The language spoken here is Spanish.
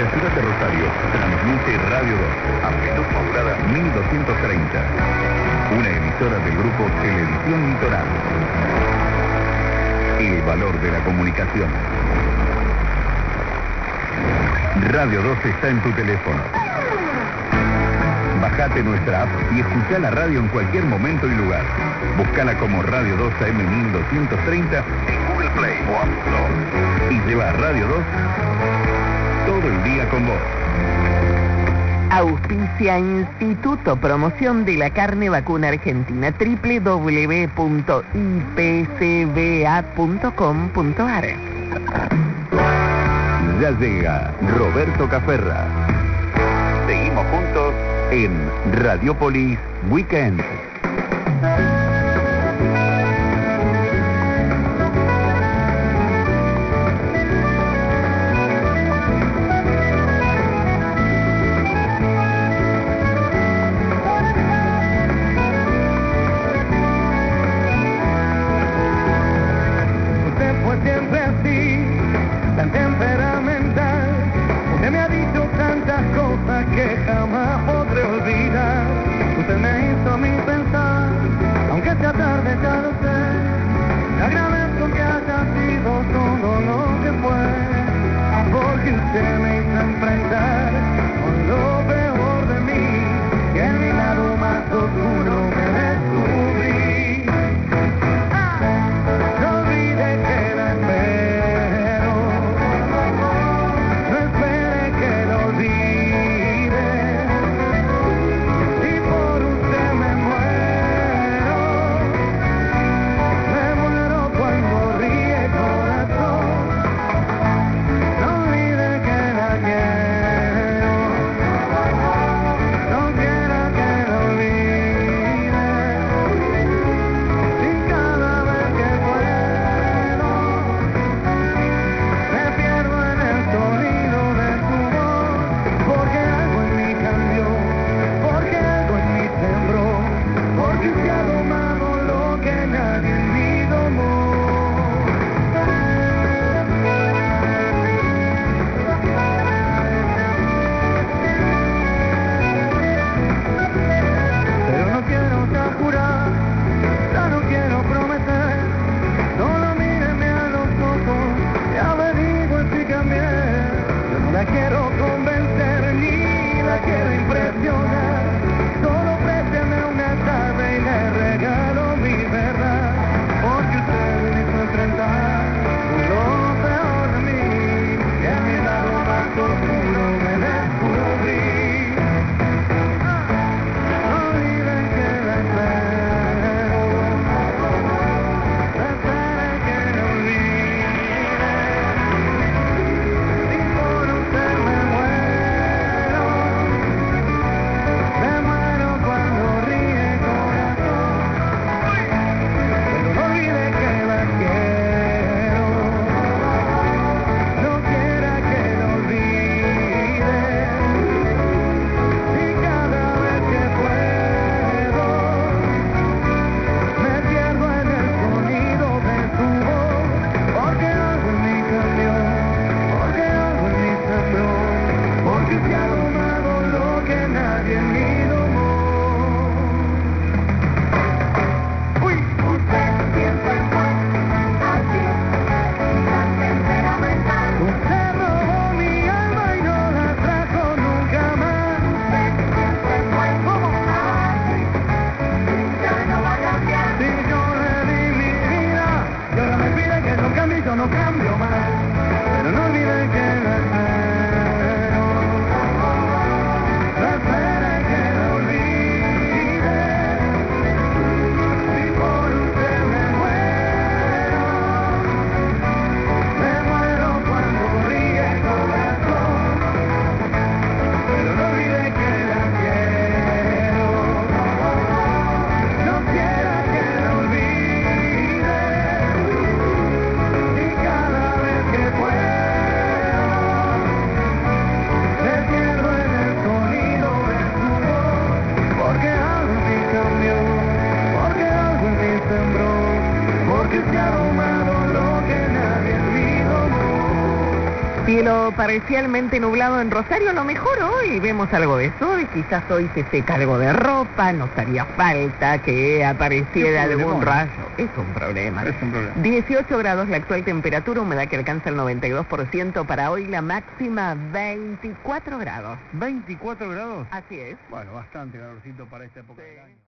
ciudad de Rosario, transmite Radio 2, amplitud modulada 1230. Una emisora del grupo Televisión Litoral. El valor de la comunicación. Radio 2 está en tu teléfono. Bajate nuestra app y escuchá la radio en cualquier momento y lugar. Buscala como Radio 2 AM 1230 en Google Play o App Store. Y lleva Radio 2 todo el día con vos. Auspicia Instituto Promoción de la Carne Vacuna Argentina, www.ipcba.com.ar. Ya llega Roberto Caferra. Seguimos juntos en Radiopolis Weekend. Usted fue siempre así, tan temperamental. Usted me ha dicho tantas cosas que jamás podré olvidar. Usted me hizo a mí pensar, Cielo parcialmente nublado en Rosario, a lo mejor hoy vemos algo de sol, quizás hoy se seca algo de ropa, nos haría falta que apareciera algún rayo. Es un problema. 18 grados la actual temperatura, humedad que alcanza el 92%, para hoy la máxima 24 grados. ¿24 grados? Así es. Bueno, bastante calorcito para esta época del año.